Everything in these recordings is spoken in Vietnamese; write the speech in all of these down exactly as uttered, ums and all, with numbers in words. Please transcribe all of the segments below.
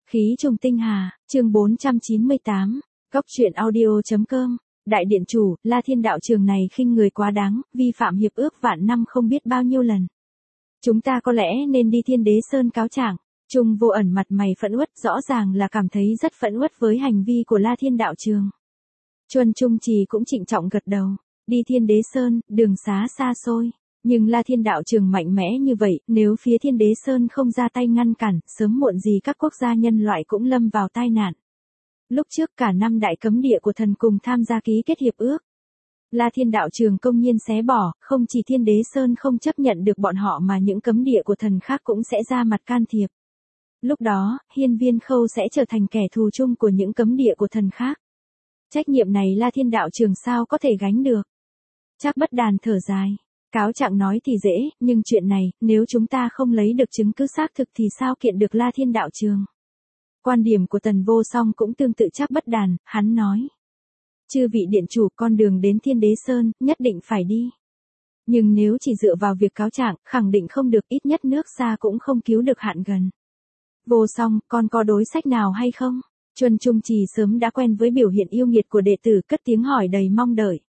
Khí trùng tinh hà, chương bốn trăm chín mươi tám, Góc truyện audio.com, Đại điện chủ, La Thiên đạo trường này khinh người quá đáng, vi phạm hiệp ước vạn năm không biết bao nhiêu lần. Chúng ta có lẽ nên đi Thiên Đế Sơn cáo trạng. Trung Vô Ẩn mặt mày phẫn uất, rõ ràng là cảm thấy rất phẫn uất với hành vi của La Thiên đạo trường. Chuân Trung Trì cũng trịnh trọng gật đầu, đi Thiên Đế Sơn, đường xá xa xôi. Nhưng La Thiên đạo trường mạnh mẽ như vậy, nếu phía Thiên Đế Sơn không ra tay ngăn cản, sớm muộn gì các quốc gia nhân loại cũng lâm vào tai nạn. Lúc trước cả năm đại cấm địa của thần cùng tham gia ký kết hiệp ước. La Thiên đạo trường công nhiên xé bỏ, không chỉ Thiên Đế Sơn không chấp nhận được bọn họ mà những cấm địa của thần khác cũng sẽ ra mặt can thiệp. Lúc đó, Hiên Viên Khâu sẽ trở thành kẻ thù chung của những cấm địa của thần khác. Trách nhiệm này La Thiên đạo trường sao có thể gánh được. Trác Bất Đàn thở dài. Cáo trạng nói thì dễ, nhưng chuyện này, nếu chúng ta không lấy được chứng cứ xác thực thì sao kiện được La Thiên đạo trường. Quan điểm của Tần Vô Song cũng tương tự Trác Bất Đàn, hắn nói. Chư vị điện chủ, con đường đến Thiên Đế Sơn, nhất định phải đi. Nhưng nếu chỉ dựa vào việc cáo trạng, khẳng định không được, ít nhất nước xa cũng không cứu được hạn gần. Vô Song, con có đối sách nào hay không? Chuân Trung Trì sớm đã quen với biểu hiện yêu nghiệt của đệ tử, cất tiếng hỏi đầy mong đợi.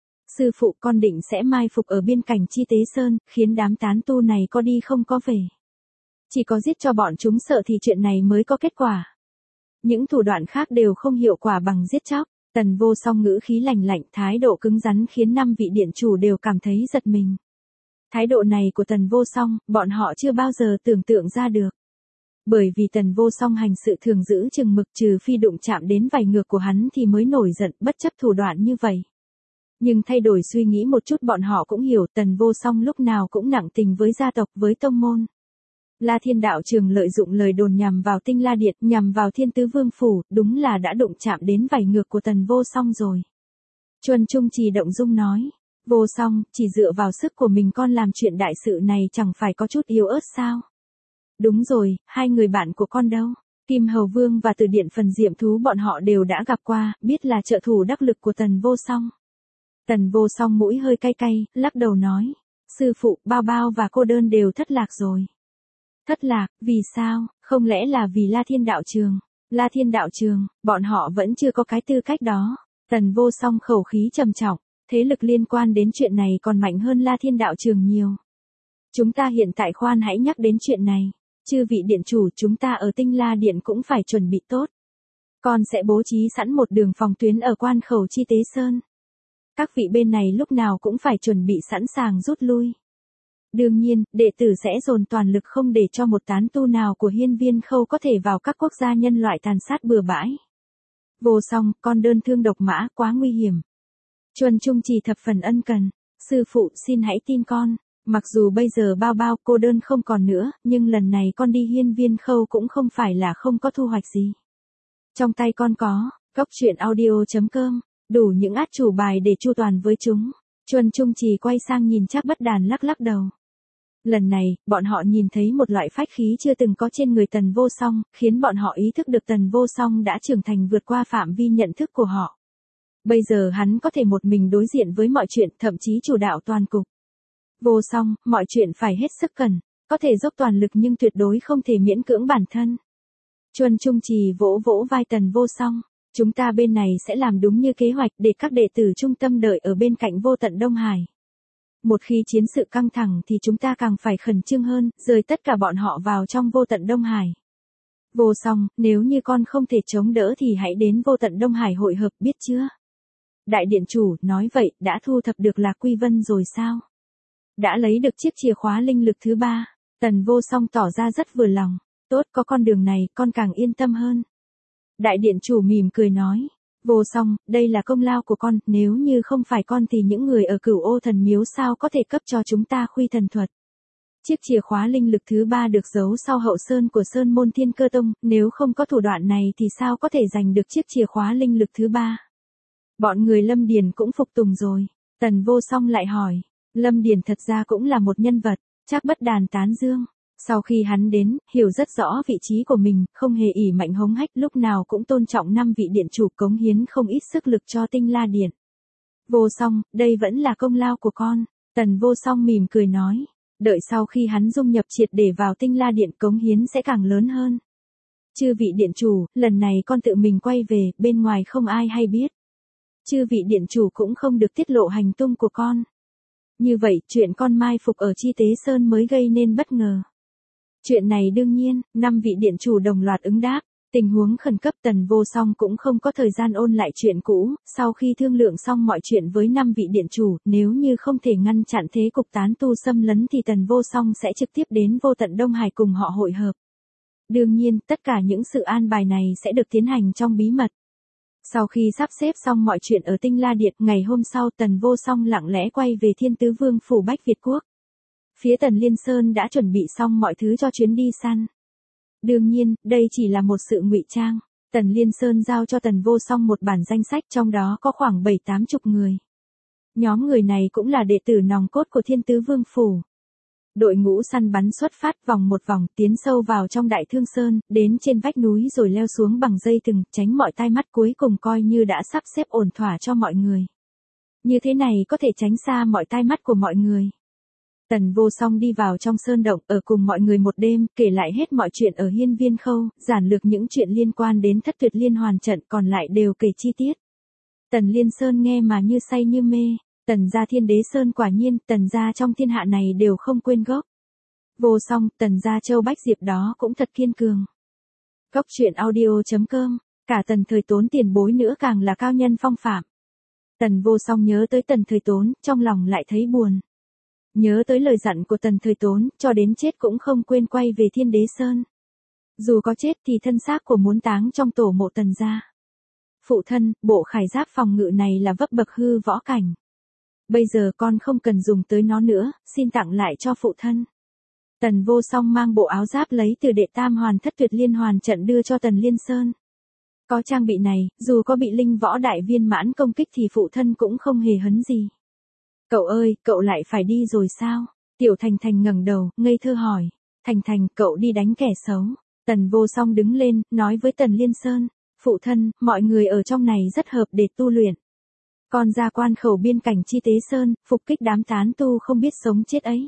Sư phụ, con định sẽ mai phục ở biên cảnh Chi Tế Sơn, khiến đám tán tu này có đi không có về. Chỉ có giết cho bọn chúng sợ thì chuyện này mới có kết quả. Những thủ đoạn khác đều không hiệu quả bằng giết chóc. Tần Vô Song ngữ khí lạnh lạnh, thái độ cứng rắn khiến năm vị điện chủ đều cảm thấy giật mình. Thái độ này của Tần Vô Song, bọn họ chưa bao giờ tưởng tượng ra được. Bởi vì Tần Vô Song hành sự thường giữ chừng mực, trừ phi đụng chạm đến vảy ngược của hắn thì mới nổi giận, bất chấp thủ đoạn như vậy. Nhưng thay đổi suy nghĩ một chút, bọn họ cũng hiểu Tần Vô Song lúc nào cũng nặng tình với gia tộc, với tông môn. La Thiên đạo trường lợi dụng lời đồn nhằm vào Tinh La Điện, nhằm vào Thiên Tứ Vương Phủ, đúng là đã đụng chạm đến vảy ngược của Tần Vô Song rồi. Chuân Trung Trì động dung nói, Vô Song, chỉ dựa vào sức của mình con làm chuyện đại sự này chẳng phải có chút yếu ớt sao? Đúng rồi, hai người bạn của con đâu? Kim Hầu Vương và Từ Điện Phần Diệm Thú bọn họ đều đã gặp qua, biết là trợ thủ đắc lực của Tần Vô Song. Tần Vô Song mũi hơi cay cay, lắc đầu nói, sư phụ, Bao Bao và cô đơn đều thất lạc rồi. Thất lạc, vì sao, không lẽ là vì La Thiên đạo trường? La Thiên đạo trường, bọn họ vẫn chưa có cái tư cách đó. Tần Vô Song khẩu khí trầm trọng, thế lực liên quan đến chuyện này còn mạnh hơn La Thiên đạo trường nhiều. Chúng ta hiện tại khoan hãy nhắc đến chuyện này. Chư vị điện chủ, chúng ta ở Tinh La Điện cũng phải chuẩn bị tốt. Con sẽ bố trí sẵn một đường phòng tuyến ở quan khẩu Chi Tế Sơn. Các vị bên này lúc nào cũng phải chuẩn bị sẵn sàng rút lui. Đương nhiên, đệ tử sẽ dồn toàn lực không để cho một tán tu nào của Hiên Viên Khâu có thể vào các quốc gia nhân loại tàn sát bừa bãi. Vô Song, con đơn thương độc mã, quá nguy hiểm. Chuân Trung Trì thập phần ân cần. Sư phụ, xin hãy tin con. Mặc dù bây giờ Bao Bao, cô đơn không còn nữa, nhưng lần này con đi Hiên Viên Khâu cũng không phải là không có thu hoạch gì. Trong tay con có, Góc truyện audio.com, đủ những át chủ bài để chu toàn với chúng. Chuân Trung Trì quay sang nhìn Trác Bất Đàn lắc lắc đầu. Lần này, bọn họ nhìn thấy một loại phách khí chưa từng có trên người Tần Vô Song, khiến bọn họ ý thức được Tần Vô Song đã trưởng thành vượt qua phạm vi nhận thức của họ. Bây giờ hắn có thể một mình đối diện với mọi chuyện, thậm chí chủ đạo toàn cục. Vô Song, mọi chuyện phải hết sức cần, có thể dốc toàn lực nhưng tuyệt đối không thể miễn cưỡng bản thân. Chuân Trung Trì vỗ vỗ vai Tần Vô Song, chúng ta bên này sẽ làm đúng như kế hoạch để các đệ tử trung tâm đợi ở bên cạnh Vô Tận Đông Hải. Một khi chiến sự căng thẳng thì chúng ta càng phải khẩn trương hơn, rời tất cả bọn họ vào trong Vô Tận Đông Hải. Vô Song, nếu như con không thể chống đỡ thì hãy đến Vô Tận Đông Hải hội hợp, biết chưa? Đại điện chủ, nói vậy, đã thu thập được Lạc Quy Vân rồi sao? Đã lấy được chiếc chìa khóa linh lực thứ ba. Tần Vô Song tỏ ra rất vừa lòng. Tốt, có con đường này, con càng yên tâm hơn. Đại điện chủ mỉm cười nói. Vô Song, đây là công lao của con, nếu như không phải con thì những người ở Cửu Ô Thần Miếu sao có thể cấp cho chúng ta Khuy Thần Thuật. Chiếc chìa khóa linh lực thứ ba được giấu sau hậu sơn của Sơn Môn Thiên Cơ Tông, nếu không có thủ đoạn này thì sao có thể giành được chiếc chìa khóa linh lực thứ ba. Bọn người Lâm Điền cũng phục tùng rồi. Tần Vô Song lại hỏi. Lâm Điền thật ra cũng là một nhân vật, Trác Bất Đàn tán dương. Sau khi hắn đến, hiểu rất rõ vị trí của mình, không hề ỷ mạnh hống hách, lúc nào cũng tôn trọng năm vị điện chủ, cống hiến không ít sức lực cho Tinh La Điện. Vô Song, đây vẫn là công lao của con. Tần Vô Song mỉm cười nói. Đợi sau khi hắn dung nhập triệt để vào Tinh La Điện, cống hiến sẽ càng lớn hơn. Chư vị điện chủ, lần này con tự mình quay về, bên ngoài không ai hay biết. Chư vị điện chủ cũng không được tiết lộ hành tung của con. Như vậy, chuyện con mai phục ở Chi Tế Sơn mới gây nên bất ngờ. Chuyện này đương nhiên, năm vị điện chủ đồng loạt ứng đáp. Tình huống khẩn cấp Tần Vô Song cũng không có thời gian ôn lại chuyện cũ, sau khi thương lượng xong mọi chuyện với năm vị điện chủ, nếu như không thể ngăn chặn thế cục tán tu xâm lấn thì Tần Vô Song sẽ trực tiếp đến Vô Tận Đông Hải cùng họ hội hợp. Đương nhiên, tất cả những sự an bài này sẽ được tiến hành trong bí mật. Sau khi sắp xếp xong mọi chuyện ở Tinh La Điện, ngày hôm sau Tần Vô Song lặng lẽ quay về Thiên Tứ Vương phủ Bách Việt Quốc. Phía Tần Liên Sơn đã chuẩn bị xong mọi thứ cho chuyến đi săn. Đương nhiên, đây chỉ là một sự ngụy trang. Tần Liên Sơn giao cho Tần Vô Song một bản danh sách, trong đó có khoảng bảy tám chục người. Nhóm người này cũng là đệ tử nòng cốt của Thiên Tứ Vương phủ. Đội ngũ săn bắn xuất phát vòng một vòng, tiến sâu vào trong Đại Thương Sơn, đến trên vách núi rồi leo xuống bằng dây thừng, tránh mọi tai mắt, cuối cùng coi như đã sắp xếp ổn thỏa cho mọi người. Như thế này có thể tránh xa mọi tai mắt của mọi người. Tần Vô Song đi vào trong sơn động, ở cùng mọi người một đêm, kể lại hết mọi chuyện ở Hiên Viên Khâu, giản lược những chuyện liên quan đến Thất Tuyệt Liên Hoàn trận, còn lại đều kể chi tiết. Tần Liên Sơn nghe mà như say như mê. Tần gia Thiên Đế Sơn quả nhiên, tần gia trong thiên hạ này đều không quên gốc. Vô Song, tần gia Châu Bách Diệp đó cũng thật kiên cường. Góc truyện audio chấm com, cả Tần Thời Tốn tiền bối nữa càng là cao nhân phong phạm. Tần Vô Song nhớ tới Tần Thời Tốn, trong lòng lại thấy buồn. Nhớ tới lời dặn của Tần Thời Tốn, cho đến chết cũng không quên quay về Thiên Đế Sơn. Dù có chết thì thân xác của muốn táng trong tổ mộ Tần gia. Phụ thân, bộ khải giáp phòng ngự này là vấp bậc hư võ cảnh. Bây giờ con không cần dùng tới nó nữa, xin tặng lại cho phụ thân. Tần Vô Song mang bộ áo giáp lấy từ đệ tam hoàn Thất Tuyệt Liên Hoàn trận đưa cho Tần Liên Sơn. Có trang bị này, dù có bị linh võ đại viên mãn công kích thì phụ thân cũng không hề hấn gì. Cậu ơi, cậu lại phải đi rồi sao? Tiểu Thành Thành ngẩng đầu, ngây thơ hỏi. Thành Thành, cậu đi đánh kẻ xấu. Tần Vô Song đứng lên, nói với Tần Liên Sơn. Phụ thân, mọi người ở trong này rất hợp để tu luyện. Con ra quan khẩu biên cảnh Chi Tế Sơn, phục kích đám tán tu không biết sống chết ấy.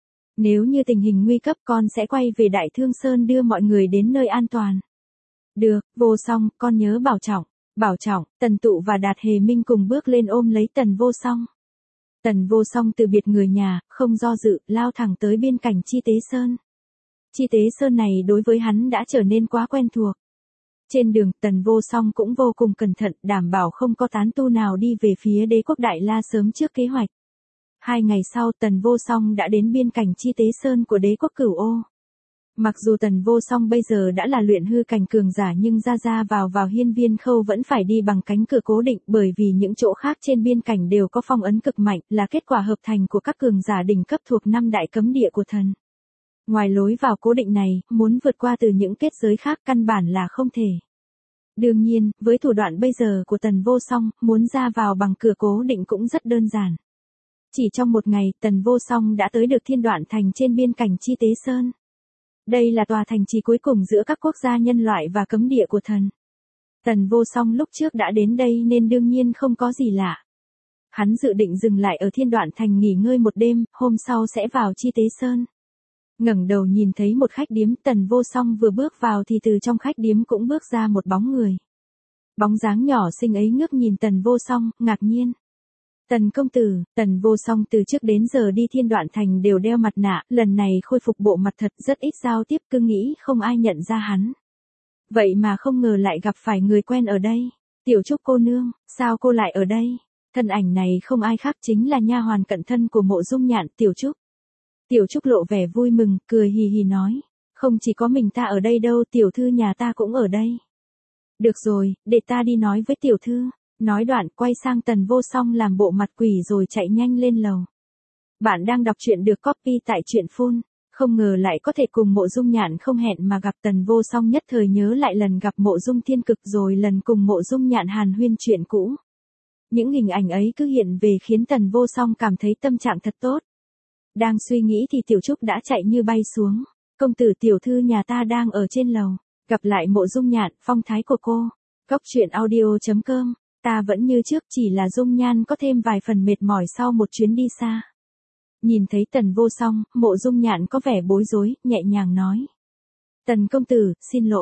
Nếu như tình hình nguy cấp con sẽ quay về Đại Thương Sơn đưa mọi người đến nơi an toàn. Được, Vô Song, con nhớ bảo trọng. Bảo trọng, Tần Tụ và Đạt Hề Minh cùng bước lên ôm lấy Tần Vô Song. Tần Vô Song từ biệt người nhà, không do dự, lao thẳng tới biên cảnh Chi Tế Sơn. Chi Tế Sơn này đối với hắn đã trở nên quá quen thuộc. Trên đường, Tần Vô Song cũng vô cùng cẩn thận, đảm bảo không có tán tu nào đi về phía Đế quốc Đại La sớm trước kế hoạch. Hai ngày sau, Tần Vô Song đã đến biên cảnh Chi Tế Sơn của Đế quốc Cửu Ô. Mặc dù Tần Vô Song bây giờ đã là luyện hư cảnh cường giả nhưng ra ra vào vào Hiên Viên Khâu vẫn phải đi bằng cánh cửa cố định, bởi vì những chỗ khác trên biên cảnh đều có phong ấn cực mạnh, là kết quả hợp thành của các cường giả đỉnh cấp thuộc năm đại cấm địa của thần. Ngoài lối vào cố định này, muốn vượt qua từ những kết giới khác căn bản là không thể. Đương nhiên, với thủ đoạn bây giờ của Tần Vô Song, muốn ra vào bằng cửa cố định cũng rất đơn giản. Chỉ trong một ngày, Tần Vô Song đã tới được Thiên Đoạn Thành trên biên cảnh Chi Tế Sơn. Đây là tòa thành trì cuối cùng giữa các quốc gia nhân loại và cấm địa của thần. Tần Vô Song lúc trước đã đến đây nên đương nhiên không có gì lạ. Hắn dự định dừng lại ở Thiên Đoạn Thành nghỉ ngơi một đêm, hôm sau sẽ vào Chi Tế Sơn. Ngẩng đầu nhìn thấy một khách điếm, Tần Vô Song vừa bước vào thì từ trong khách điếm cũng bước ra một bóng người. Bóng dáng nhỏ xinh ấy ngước nhìn Tần Vô Song, ngạc nhiên. Tần công tử, Tần Vô Song từ trước đến giờ đi Thiên Đoạn Thành đều đeo mặt nạ, lần này khôi phục bộ mặt thật, rất ít giao tiếp, cứ nghĩ không ai nhận ra hắn. Vậy mà không ngờ lại gặp phải người quen ở đây. Tiểu Trúc cô nương, sao cô lại ở đây? Thân ảnh này không ai khác chính là nha hoàn cận thân của Mộ Dung Nhạn, Tiểu Trúc. Tiểu Trúc lộ vẻ vui mừng, cười hì hì nói. Không chỉ có mình ta ở đây đâu, tiểu thư nhà ta cũng ở đây. Được rồi, để ta đi nói với tiểu thư. Nói đoạn, quay sang Tần Vô Song làm bộ mặt quỷ rồi chạy nhanh lên lầu. Bạn đang đọc truyện được copy tại truyện phun. Không ngờ lại có thể cùng Mộ Dung Nhạn không hẹn mà gặp. Tần Vô Song nhất thời nhớ lại lần gặp Mộ Dung Thiên Cực rồi lần cùng Mộ Dung Nhạn hàn huyên chuyện cũ. Những hình ảnh ấy cứ hiện về khiến Tần Vô Song cảm thấy tâm trạng thật tốt. Đang suy nghĩ thì Tiểu Trúc đã chạy như bay xuống. Công tử tiểu thư nhà ta đang ở trên lầu. Gặp lại Mộ Dung Nhạn, phong thái của cô. Góc truyện audio chấm com. Ta vẫn như trước, chỉ là dung nhan có thêm vài phần mệt mỏi sau một chuyến đi xa. Nhìn thấy Tần Vô Song, Mộ Dung Nhạn có vẻ bối rối, nhẹ nhàng nói. Tần công tử, xin lỗi.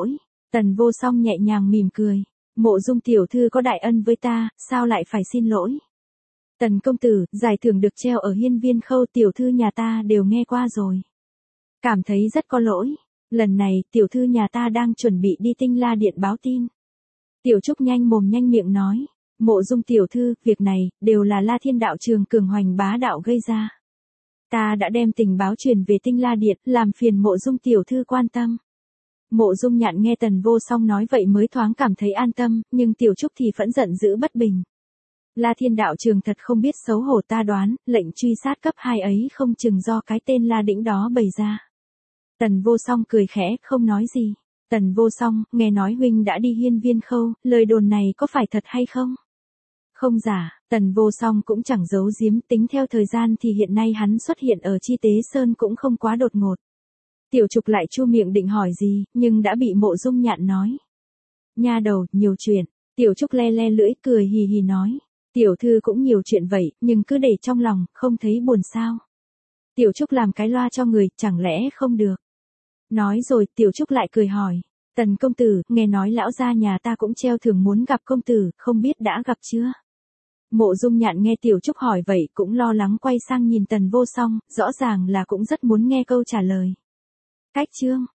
Tần Vô Song nhẹ nhàng mỉm cười. Mộ Dung tiểu thư có đại ân với ta, sao lại phải xin lỗi? Tần công tử, giải thưởng được treo ở hiên viên khâu tiểu thư nhà ta đều nghe qua rồi. Cảm thấy rất có lỗi. Lần này, tiểu thư nhà ta đang chuẩn bị đi Tinh La Điện báo tin. Tiểu Trúc nhanh mồm nhanh miệng nói. Mộ Dung tiểu thư, việc này, đều là La Thiên đạo trường cường hoành bá đạo gây ra. Ta đã đem tình báo truyền về Tinh La Điện, làm phiền Mộ Dung tiểu thư quan tâm. Mộ Dung Nhạn nghe Tần Vô Song nói vậy mới thoáng cảm thấy an tâm, nhưng Tiểu Trúc thì vẫn giận dữ bất bình. La Thiên đạo trường thật không biết xấu hổ, ta đoán, lệnh truy sát cấp hai ấy không chừng do cái tên La Đĩnh đó bày ra. Tần Vô Song cười khẽ, không nói gì. Tần Vô Song, nghe nói huynh đã đi hiên viên khâu, lời đồn này có phải thật hay không? Không giả, Tần Vô Song cũng chẳng giấu giếm, tính theo thời gian thì hiện nay hắn xuất hiện ở Chi Tế Sơn cũng không quá đột ngột. Tiểu Trục lại chu miệng định hỏi gì, nhưng đã bị Mộ Dung Nhạn nói. Nha đầu, nhiều chuyện. Tiểu Trúc le le lưỡi cười hì hì nói. Tiểu thư cũng nhiều chuyện vậy, nhưng cứ để trong lòng, không thấy buồn sao. Tiểu Trúc làm cái loa cho người, chẳng lẽ không được. Nói rồi, Tiểu Trúc lại cười hỏi. Tần công tử, nghe nói lão gia nhà ta cũng treo thưởng muốn gặp công tử, không biết đã gặp chưa? Mộ Dung Nhạn nghe Tiểu Trúc hỏi vậy cũng lo lắng quay sang nhìn Tần Vô Song, rõ ràng là cũng rất muốn nghe câu trả lời. Cách chương